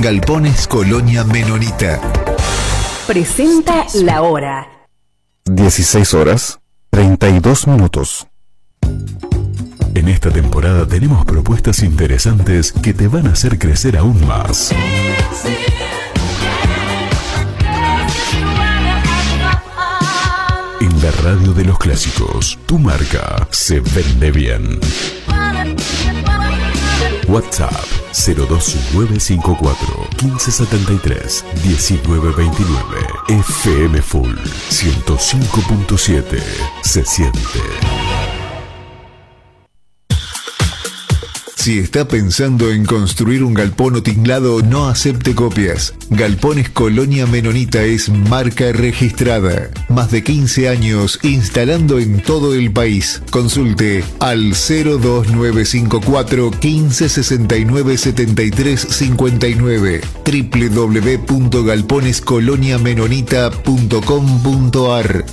Galpones Colonia Menonita. Presenta la hora. 16 horas, 32 minutos. En esta temporada tenemos propuestas interesantes que te van a hacer crecer aún más. En la radio de los clásicos, tu marca se vende bien. WhatsApp 02954 1573 1929. FM Full 105.7. Se siente. Si está pensando en construir un galpón o tinglado, no acepte copias. Galpones Colonia Menonita es marca registrada. Más de 15 años instalando en todo el país. Consulte al 02954 1569 73 59 www.galponescoloniamenonita.com.ar.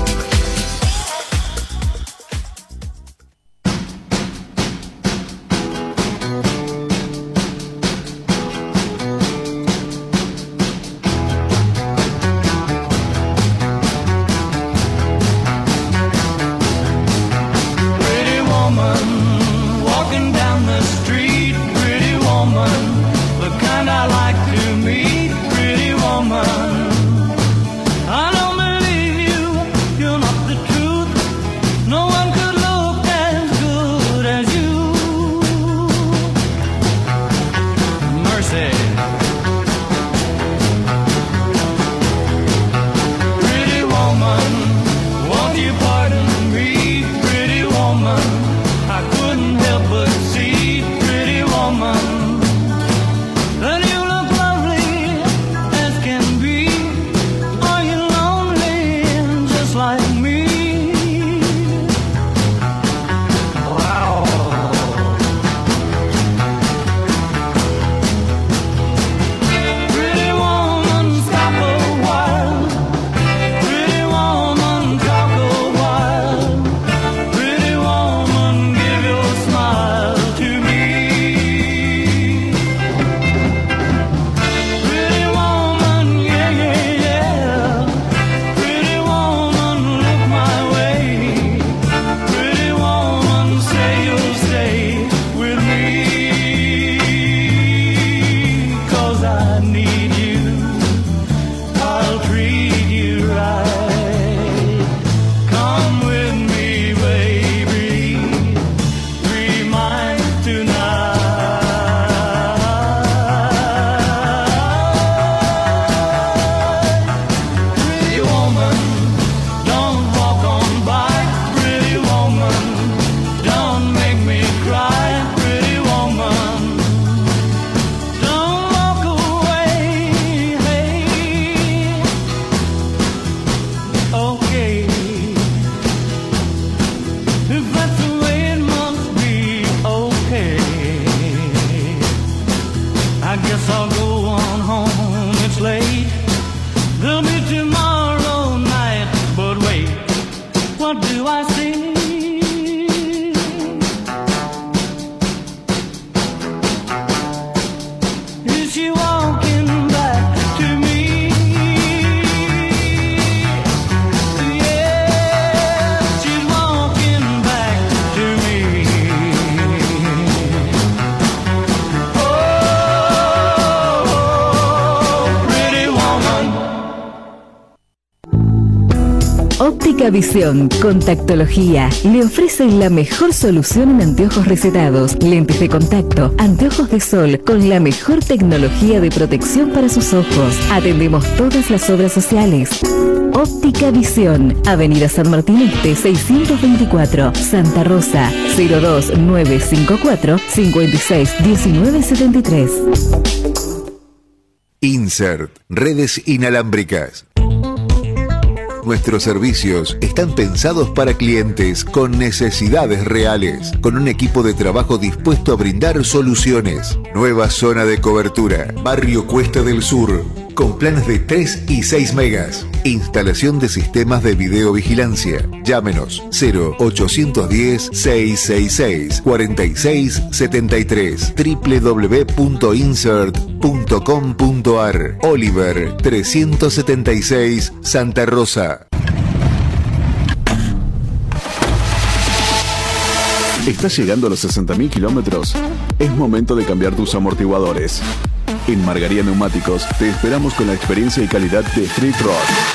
Óptica Visión, contactología. Le ofrecen la mejor solución en anteojos recetados, lentes de contacto, anteojos de sol con la mejor tecnología de protección para sus ojos. Atendemos todas las obras sociales. Óptica Visión, Avenida San Martín Este 624, Santa Rosa, 02954 561973. Insert, redes inalámbricas. Nuestros servicios están pensados para clientes con necesidades reales, con un equipo de trabajo dispuesto a brindar soluciones. Nueva zona de cobertura, Barrio Cuesta del Sur. con planes de 3 y 6 megas. Instalación de sistemas de videovigilancia. Llámenos 0810-666-4673 www.insert.com.ar. Oliver 376 Santa Rosa. ¿Estás llegando a los 60.000 kilómetros? Es momento de cambiar tus amortiguadores. En Margaría Neumáticos te esperamos con la experiencia y calidad de Street Rod.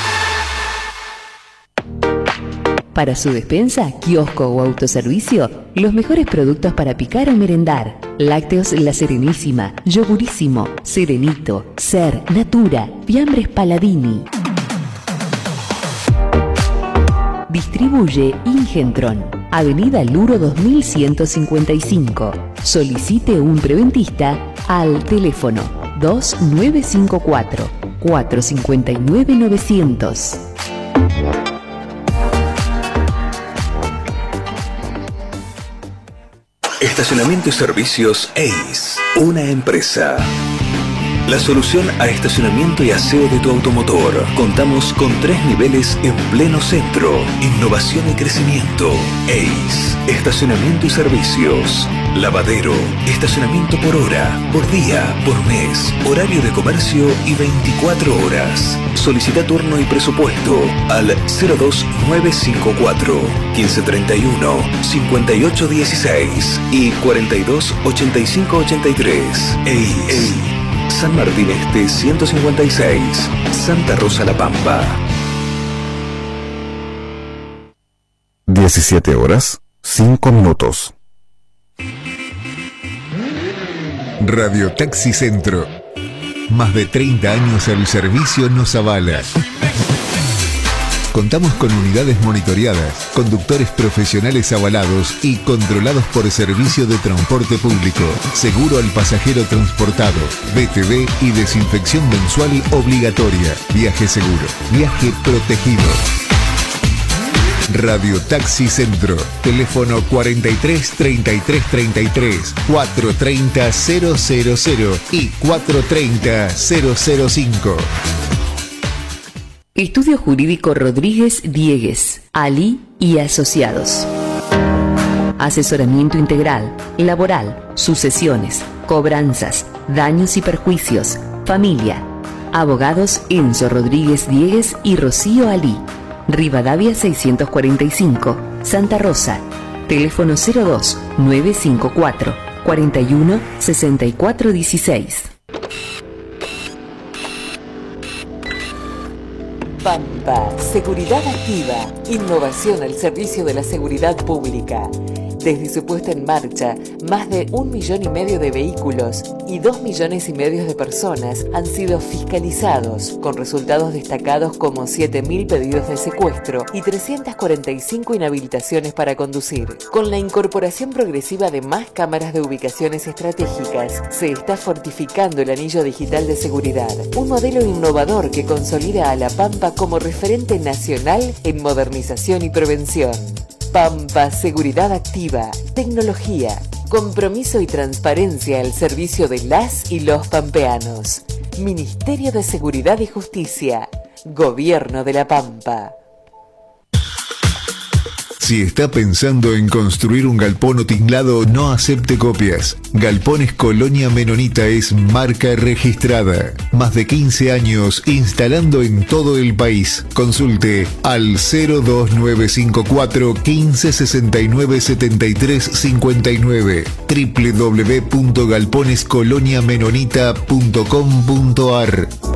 Para su despensa, kiosco o autoservicio, los mejores productos para picar o merendar. Lácteos La Serenísima, Yogurísimo, Serenito, Ser, Natura, Fiambres Paladini. Distribuye Ingentron, Avenida Luro 2155. Solicite un preventista al teléfono 2954 459 900. Estacionamiento y Servicios ACE, una empresa. La solución a estacionamiento y aseo de tu automotor. Contamos con 3 niveles en pleno centro. Innovación y crecimiento. ACE, estacionamiento y servicios. Lavadero, estacionamiento por hora, por día, por mes. Horario de comercio y 24 horas. Solicita turno y presupuesto al 02954 1531 5816 y 428583. ACE. San Martín Este 156, Santa Rosa La Pampa. 17 horas, 5 minutos. Radio Taxi Centro. Más de 30 años el servicio nos avala. Contamos con unidades monitoreadas, conductores profesionales avalados y controlados por Servicio de Transporte Público, seguro al pasajero transportado, BTV y desinfección mensual obligatoria. Viaje seguro, viaje protegido. Radio Taxi Centro, teléfono 43 33 33 430 000 y 430 005. Estudio Jurídico Rodríguez Diegues, Ali y Asociados. Asesoramiento integral, laboral, sucesiones, cobranzas, daños y perjuicios, familia. Abogados Enzo Rodríguez Diegues y Rocío Ali. Rivadavia 645, Santa Rosa. Teléfono 02 954 41 64 16. Pampa, seguridad activa, innovación al servicio de la seguridad pública. Desde su puesta en marcha, más de 1,5 millones de vehículos y 2,5 millones de personas han sido fiscalizados, con resultados destacados como 7.000 pedidos de secuestro y 345 inhabilitaciones para conducir. Con la incorporación progresiva de más cámaras de ubicaciones estratégicas, se está fortificando el anillo digital de seguridad, un modelo innovador que consolida a La Pampa como referente nacional en modernización y prevención. Pampa Seguridad Activa, tecnología, compromiso y transparencia al servicio de las y los pampeanos. Ministerio de Seguridad y Justicia, Gobierno de La Pampa. Si está pensando en construir un galpón o tinglado, no acepte copias. Galpones Colonia Menonita es marca registrada. Más de 15 años instalando en todo el país. Consulte al 02954 1569 7359 www.galponescoloniamenonita.com.ar.